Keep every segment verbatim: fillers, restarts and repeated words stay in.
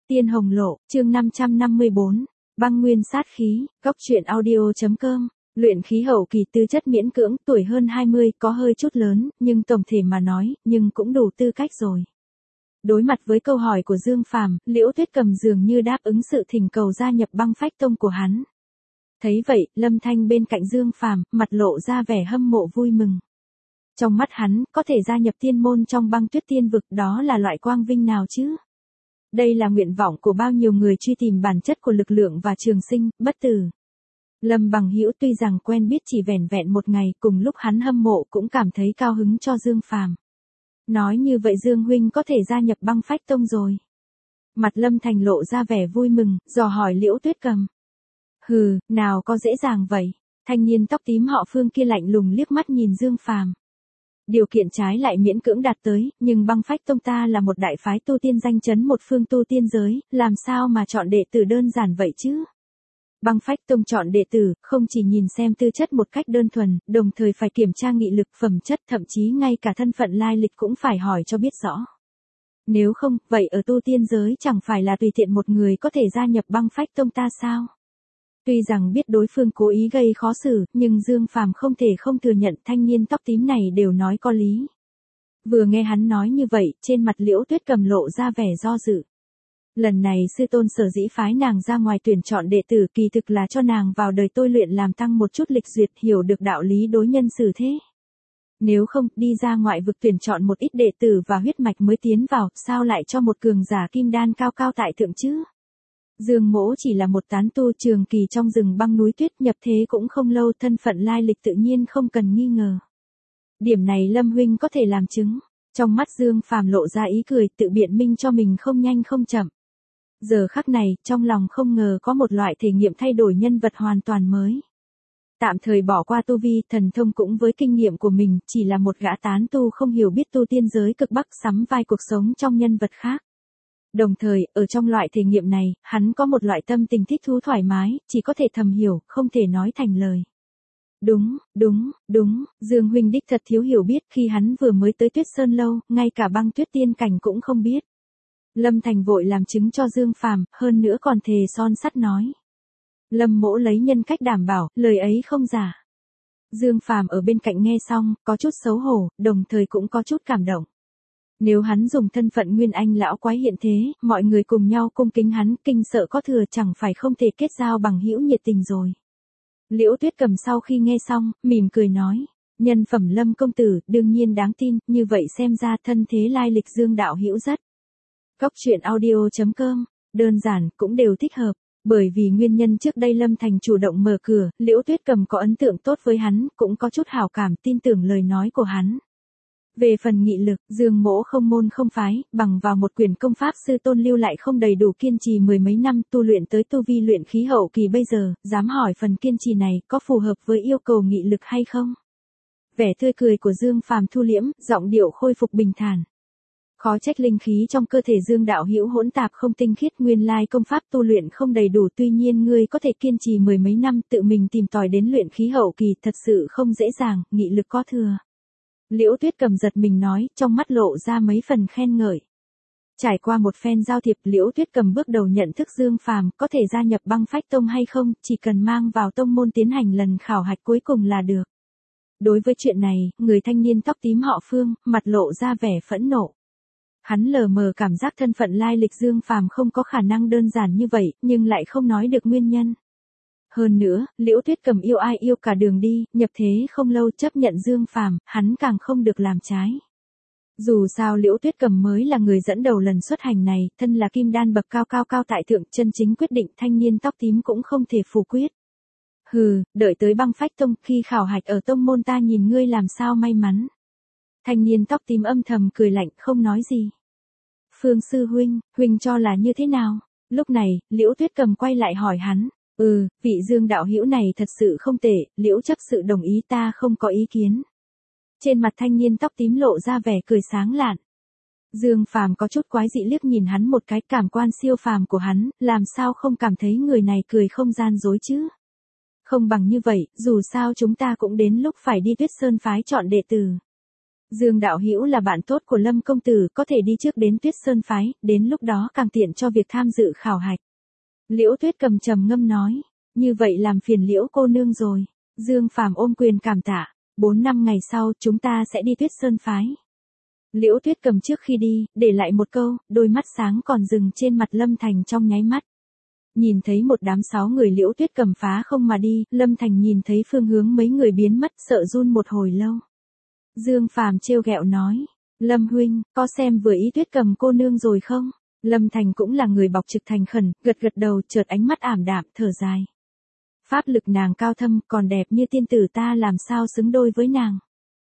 Tiên Hồng Lộ, chương năm trăm năm mươi bốn, băng nguyên sát khí, góc truyện audio.com, luyện khí hậu kỳ tư chất miễn cưỡng, tuổi hơn hai mươi, có hơi chút lớn, nhưng tổng thể mà nói, nhưng cũng đủ tư cách rồi. Đối mặt với câu hỏi của Dương Phàm, Liễu Tuyết Cầm dường như đáp ứng sự thỉnh cầu gia nhập băng phách tông của hắn. Thấy vậy, Lâm Thanh bên cạnh Dương Phàm, mặt lộ ra vẻ hâm mộ vui mừng. Trong mắt hắn, có thể gia nhập tiên môn trong băng tuyết tiên vực, đó là loại quang vinh nào chứ? Đây là nguyện vọng của bao nhiêu người truy tìm bản chất của lực lượng và trường sinh, bất tử. Lâm Bằng Hữu tuy rằng quen biết chỉ vẻn vẹn một ngày, cùng lúc hắn hâm mộ cũng cảm thấy cao hứng cho Dương Phàm. Nói như vậy Dương huynh có thể gia nhập băng phách tông rồi. Mặt Lâm Thành lộ ra vẻ vui mừng, dò hỏi Liễu Tuyết Cầm. Hừ, nào có dễ dàng vậy. Thanh niên tóc tím họ Phương kia lạnh lùng liếc mắt nhìn Dương Phàm. Điều kiện trái lại miễn cưỡng đạt tới, nhưng băng phách tông ta là một đại phái tu tiên danh chấn một phương tu tiên giới, làm sao mà chọn đệ tử đơn giản vậy chứ? Băng phách tông chọn đệ tử, không chỉ nhìn xem tư chất một cách đơn thuần, đồng thời phải kiểm tra nghị lực, phẩm chất, thậm chí ngay cả thân phận lai lịch cũng phải hỏi cho biết rõ. Nếu không, vậy ở tu tiên giới chẳng phải là tùy tiện một người có thể gia nhập băng phách tông ta sao? Tuy rằng biết đối phương cố ý gây khó xử, nhưng Dương Phàm không thể không thừa nhận thanh niên tóc tím này đều nói có lý. Vừa nghe hắn nói như vậy, trên mặt Liễu Tuyết Cầm lộ ra vẻ do dự. Lần này sư tôn sở dĩ phái nàng ra ngoài tuyển chọn đệ tử kỳ thực là cho nàng vào đời tôi luyện làm tăng một chút lịch duyệt, hiểu được đạo lý đối nhân xử thế. Nếu không, đi ra ngoại vực tuyển chọn một ít đệ tử và huyết mạch mới tiến vào, sao lại cho một cường giả kim đan cao cao tại thượng chứ? Dương Mỗ chỉ là một tán tu trường kỳ trong rừng băng núi tuyết, nhập thế cũng không lâu, thân phận lai lịch tự nhiên không cần nghi ngờ. Điểm này Lâm huynh có thể làm chứng. Trong mắt Dương Phàm lộ ra ý cười, tự biện minh cho mình không nhanh không chậm. Giờ khắc này, trong lòng không ngờ có một loại thể nghiệm thay đổi nhân vật hoàn toàn mới. Tạm thời bỏ qua tu vi, thần thông cũng với kinh nghiệm của mình, chỉ là một gã tán tu không hiểu biết tu tiên giới cực bắc, sắm vai cuộc sống trong nhân vật khác. Đồng thời, ở trong loại thể nghiệm này, hắn có một loại tâm tình thích thú thoải mái, chỉ có thể thầm hiểu, không thể nói thành lời. Đúng, đúng, đúng, Dương huynh đích thật thiếu hiểu biết, khi hắn vừa mới tới Tuyết Sơn lâu, ngay cả băng tuyết tiên cảnh cũng không biết. Lâm Thành vội làm chứng cho Dương Phàm, hơn nữa còn thề son sắt nói. Lâm Mỗ lấy nhân cách đảm bảo, lời ấy không giả. Dương Phàm ở bên cạnh nghe xong, có chút xấu hổ, đồng thời cũng có chút cảm động. Nếu hắn dùng thân phận Nguyên Anh lão quái hiện thế, mọi người cùng nhau cung kính hắn, kinh sợ có thừa, chẳng phải không thể kết giao bằng hữu nhiệt tình rồi. Liễu Tuyết Cầm sau khi nghe xong, mỉm cười nói, nhân phẩm Lâm công tử, đương nhiên đáng tin, như vậy xem ra thân thế lai lịch Dương đạo hữu rất. Góc truyện audio.com, đơn giản, cũng đều thích hợp, bởi vì nguyên nhân trước đây Lâm Thành chủ động mở cửa, Liễu Tuyết Cầm có ấn tượng tốt với hắn, cũng có chút hảo cảm, tin tưởng lời nói của hắn. Về phần nghị lực, Dương Mỗ không môn không phái, bằng vào một quyển công pháp sư tôn lưu lại không đầy đủ kiên trì mười mấy năm tu luyện tới tu vi luyện khí hậu kỳ bây giờ, dám hỏi phần kiên trì này có phù hợp với yêu cầu nghị lực hay không? Vẻ tươi cười của Dương Phàm thu liễm, giọng điệu khôi phục bình thản. Khó trách linh khí trong cơ thể Dương đạo hữu hỗn tạp không tinh khiết, nguyên lai công pháp tu luyện không đầy đủ, tuy nhiên ngươi có thể kiên trì mười mấy năm tự mình tìm tòi đến luyện khí hậu kỳ, thật sự không dễ dàng, nghị lực có thừa. Liễu Tuyết Cầm giật mình nói, trong mắt lộ ra mấy phần khen ngợi. Trải qua một phen giao thiệp, Liễu Tuyết Cầm bước đầu nhận thức Dương Phàm có thể gia nhập băng phách tông hay không, chỉ cần mang vào tông môn tiến hành lần khảo hạch cuối cùng là được. Đối với chuyện này, người thanh niên tóc tím họ Phương, mặt lộ ra vẻ phẫn nộ. Hắn lờ mờ cảm giác thân phận lai lịch Dương Phàm không có khả năng đơn giản như vậy, nhưng lại không nói được nguyên nhân. Hơn nữa, Liễu Tuyết Cầm yêu ai yêu cả đường đi, nhập thế không lâu chấp nhận Dương Phàm, hắn càng không được làm trái. Dù sao Liễu Tuyết Cầm mới là người dẫn đầu lần xuất hành này, thân là kim đan bậc cao cao cao tại thượng, chân chính quyết định, thanh niên tóc tím cũng không thể phủ quyết. Hừ, đợi tới băng phách tông, khi khảo hạch ở tông môn ta nhìn ngươi làm sao may mắn. Thanh niên tóc tím âm thầm cười lạnh, không nói gì. Phương sư huynh, huynh cho là như thế nào? Lúc này, Liễu Tuyết Cầm quay lại hỏi hắn. Ừ, vị Dương đạo hữu này thật sự không tệ, Liễu chấp sự đồng ý, ta không có ý kiến. Trên mặt thanh niên tóc tím lộ ra vẻ cười sáng lạn. Dương Phàm có chút quái dị liếc nhìn hắn một cái, cảm quan siêu phàm của hắn, làm sao không cảm thấy người này cười không gian dối chứ? Không bằng như vậy, dù sao chúng ta cũng đến lúc phải đi Tuyết Sơn phái chọn đệ tử. Dương đạo hữu là bạn tốt của Lâm công tử, có thể đi trước đến Tuyết Sơn phái, đến lúc đó càng tiện cho việc tham dự khảo hạch. Liễu Tuyết Cầm trầm ngâm nói, như vậy làm phiền Liễu cô nương rồi. Dương Phàm ôm quyền cảm tạ, bốn năm ngày sau chúng ta sẽ đi Tuyết Sơn phái. Liễu Tuyết Cầm trước khi đi, để lại một câu, đôi mắt sáng còn dừng trên mặt Lâm Thành trong nháy mắt. Nhìn thấy một đám sáu người Liễu Tuyết Cầm phá không mà đi, Lâm Thành nhìn thấy phương hướng mấy người biến mất, sợ run một hồi lâu. Dương Phàm trêu ghẹo nói, Lâm huynh, có xem vừa ý Tuyết Cầm cô nương rồi không? Lâm Thành cũng là người bộc trực thành khẩn, gật gật đầu, chợt ánh mắt ảm đạm, thở dài. Pháp lực nàng cao thâm, còn đẹp như tiên tử, ta làm sao xứng đôi với nàng.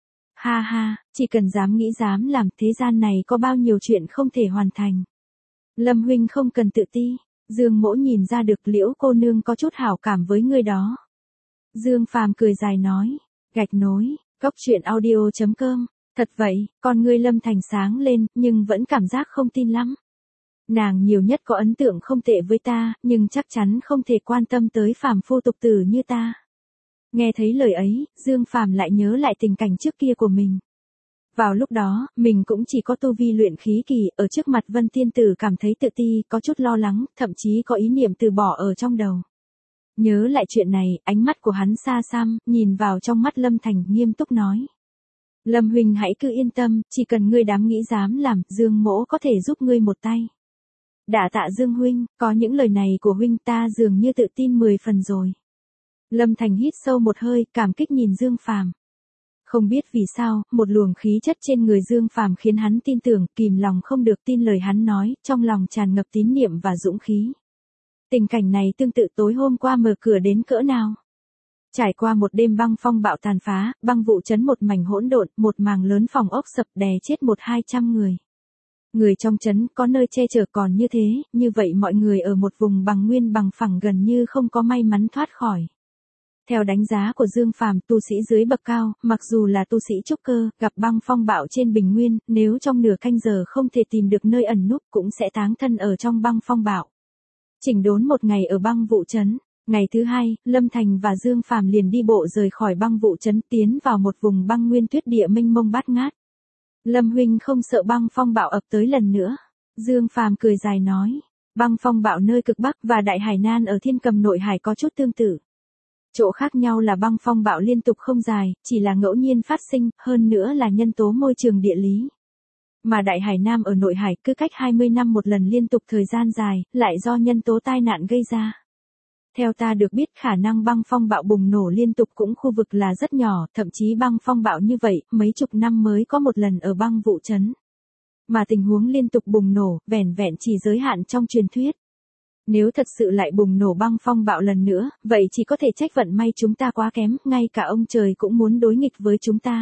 Ha ha, chỉ cần dám nghĩ dám làm, thế gian này có bao nhiêu chuyện không thể hoàn thành. Lâm huynh không cần tự ti. Dương Mỗ nhìn ra được Liễu cô nương có chút hảo cảm với ngươi đó. Dương Phàm cười dài nói, gạch nối, cốc truyện audio chấm com, thật vậy, con ngươi Lâm Thành sáng lên, nhưng vẫn cảm giác không tin lắm. Nàng nhiều nhất có ấn tượng không tệ với ta, nhưng chắc chắn không thể quan tâm tới phàm phu tục tử như ta. Nghe thấy lời ấy, Dương Phàm lại nhớ lại tình cảnh trước kia của mình. Vào lúc đó, mình cũng chỉ có tu vi luyện khí kỳ, ở trước mặt Vân Tiên Tử cảm thấy tự ti, có chút lo lắng, thậm chí có ý niệm từ bỏ ở trong đầu. Nhớ lại chuyện này, ánh mắt của hắn xa xăm, nhìn vào trong mắt Lâm Thành, nghiêm túc nói. Lâm huynh hãy cứ yên tâm, chỉ cần ngươi dám nghĩ dám làm, Dương Mỗ có thể giúp ngươi một tay. Đả tạ Dương huynh, có những lời này của huynh ta dường như tự tin mười phần rồi. Lâm Thành hít sâu một hơi, cảm kích nhìn Dương Phàm. Không biết vì sao, một luồng khí chất trên người Dương Phàm khiến hắn tin tưởng, kìm lòng không được tin lời hắn nói, trong lòng tràn ngập tín niệm và dũng khí. Tình cảnh này tương tự tối hôm qua mở cửa đến cỡ nào. Trải qua một đêm băng phong bạo tàn phá, băng vụ chấn một mảnh hỗn độn, một màng lớn phòng ốc sập đè chết một hai trăm người. Người trong trấn có nơi che chở còn như thế, như vậy mọi người ở một vùng bằng nguyên bằng phẳng gần như không có may mắn thoát khỏi. Theo đánh giá của Dương Phàm, tu sĩ dưới bậc cao, mặc dù là tu sĩ trúc cơ, gặp băng phong bạo trên bình nguyên, nếu trong nửa canh giờ không thể tìm được nơi ẩn núp cũng sẽ táng thân ở trong băng phong bạo. Chỉnh đốn một ngày ở băng vụ trấn, ngày thứ hai, Lâm Thành và Dương Phàm liền đi bộ rời khỏi băng vụ trấn tiến vào một vùng băng nguyên tuyết địa mênh mông bát ngát. Lâm huynh không sợ băng phong bạo ập tới lần nữa. Dương Phàm cười dài nói, băng phong bạo nơi cực Bắc và Đại Hải Nan ở Thiên Cầm nội hải có chút tương tự. Chỗ khác nhau là băng phong bạo liên tục không dài, chỉ là ngẫu nhiên phát sinh, hơn nữa là nhân tố môi trường địa lý. Mà Đại Hải Nam ở nội hải cứ cách hai mươi năm một lần liên tục thời gian dài, lại do nhân tố tai nạn gây ra. Theo ta được biết khả năng băng phong bạo bùng nổ liên tục cũng khu vực là rất nhỏ, thậm chí băng phong bạo như vậy, mấy chục năm mới có một lần ở băng vụ trấn. Mà tình huống liên tục bùng nổ, vẻn vẹn chỉ giới hạn trong truyền thuyết. Nếu thật sự lại bùng nổ băng phong bạo lần nữa, vậy chỉ có thể trách vận may chúng ta quá kém, ngay cả ông trời cũng muốn đối nghịch với chúng ta.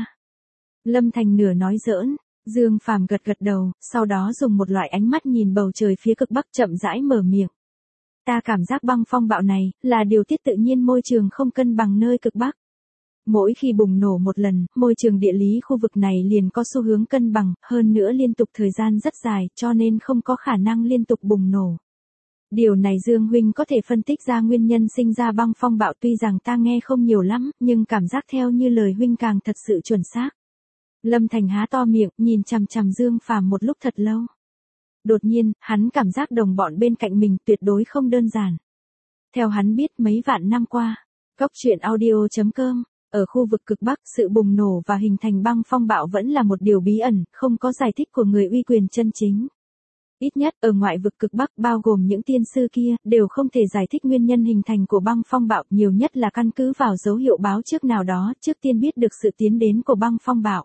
Lâm Thành nửa nói giỡn, Dương Phàm gật gật đầu, sau đó dùng một loại ánh mắt nhìn bầu trời phía cực Bắc chậm rãi mở miệng. Ta cảm giác băng phong bạo này, là điều tiết tự nhiên môi trường không cân bằng nơi cực Bắc. Mỗi khi bùng nổ một lần, môi trường địa lý khu vực này liền có xu hướng cân bằng, hơn nữa liên tục thời gian rất dài, cho nên không có khả năng liên tục bùng nổ. Điều này Dương huynh có thể phân tích ra nguyên nhân sinh ra băng phong bạo, tuy rằng ta nghe không nhiều lắm, nhưng cảm giác theo như lời huynh càng thật sự chuẩn xác. Lâm Thành há to miệng, nhìn chằm chằm Dương Phàm một lúc thật lâu. Đột nhiên, hắn cảm giác đồng bọn bên cạnh mình tuyệt đối không đơn giản. Theo hắn biết mấy vạn năm qua, cốc truyện audio chấm com, ở khu vực cực Bắc, sự bùng nổ và hình thành băng phong bạo vẫn là một điều bí ẩn, không có giải thích của người uy quyền chân chính. Ít nhất, ở ngoại vực cực Bắc bao gồm những tiên sư kia, đều không thể giải thích nguyên nhân hình thành của băng phong bạo, nhiều nhất là căn cứ vào dấu hiệu báo trước nào đó, trước tiên biết được sự tiến đến của băng phong bạo.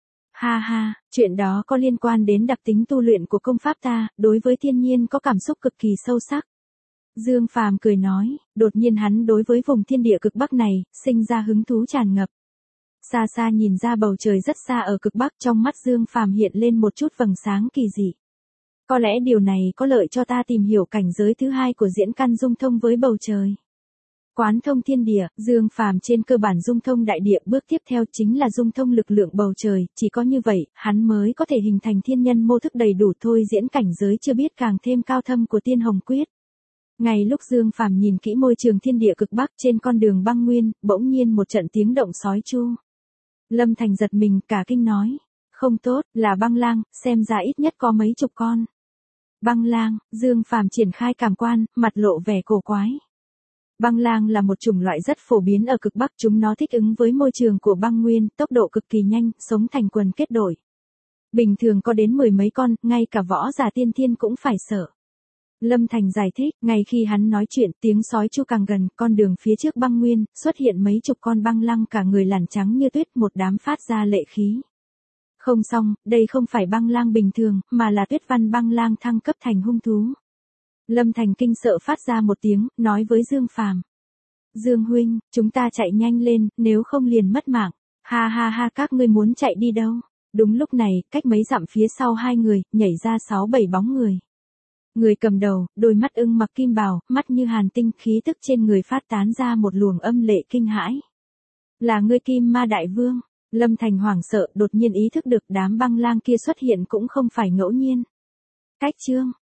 Ha ha, chuyện đó có liên quan đến đặc tính tu luyện của công pháp ta, đối với thiên nhiên có cảm xúc cực kỳ sâu sắc. Dương Phàm cười nói, đột nhiên hắn đối với vùng thiên địa cực Bắc này, sinh ra hứng thú tràn ngập. Xa xa nhìn ra bầu trời rất xa ở cực Bắc, trong mắt Dương Phàm hiện lên một chút vầng sáng kỳ dị. Có lẽ điều này có lợi cho ta tìm hiểu cảnh giới thứ hai của diễn căn dung thông với bầu trời. Quán thông thiên địa, Dương Phàm trên cơ bản dung thông đại địa, bước tiếp theo chính là dung thông lực lượng bầu trời, chỉ có như vậy, hắn mới có thể hình thành thiên nhân mô thức đầy đủ thôi diễn cảnh giới chưa biết càng thêm cao thâm của Tiên Hồng Quyết. Ngay lúc Dương Phàm nhìn kỹ môi trường thiên địa cực Bắc trên con đường băng nguyên, bỗng nhiên một trận tiếng động sói chu. Lâm Thành giật mình cả kinh nói, Không tốt, là băng lang, xem ra ít nhất có mấy chục con. Băng lang, Dương Phàm triển khai cảm quan, mặt lộ vẻ cổ quái. Băng lang là một chủng loại rất phổ biến ở cực Bắc, chúng nó thích ứng với môi trường của băng nguyên, tốc độ cực kỳ nhanh, sống thành quần kết đội. Bình thường có đến mười mấy con, ngay cả võ giả tiên thiên cũng phải sợ. Lâm Thành giải thích, ngay khi hắn nói chuyện, tiếng sói chu càng gần, con đường phía trước băng nguyên, xuất hiện mấy chục con băng lang cả người làn trắng như tuyết, một đám phát ra lệ khí. Không xong, đây không phải băng lang bình thường, mà là tuyết văn băng lang thăng cấp thành hung thú. Lâm Thành kinh sợ phát ra một tiếng, nói với Dương Phàm. Dương huynh, chúng ta chạy nhanh lên, nếu không liền mất mạng. Ha ha ha, các ngươi muốn chạy đi đâu? Đúng lúc này, cách mấy dặm phía sau hai người, nhảy ra sáu bảy bóng người. Người cầm đầu, đôi mắt ưng mặc kim bào, mắt như hàn tinh, khí tức trên người phát tán ra một luồng âm lệ kinh hãi. Là ngươi Kim Ma Đại Vương. Lâm Thành hoảng sợ, đột nhiên ý thức được đám băng lang kia xuất hiện cũng không phải ngẫu nhiên. Cách chương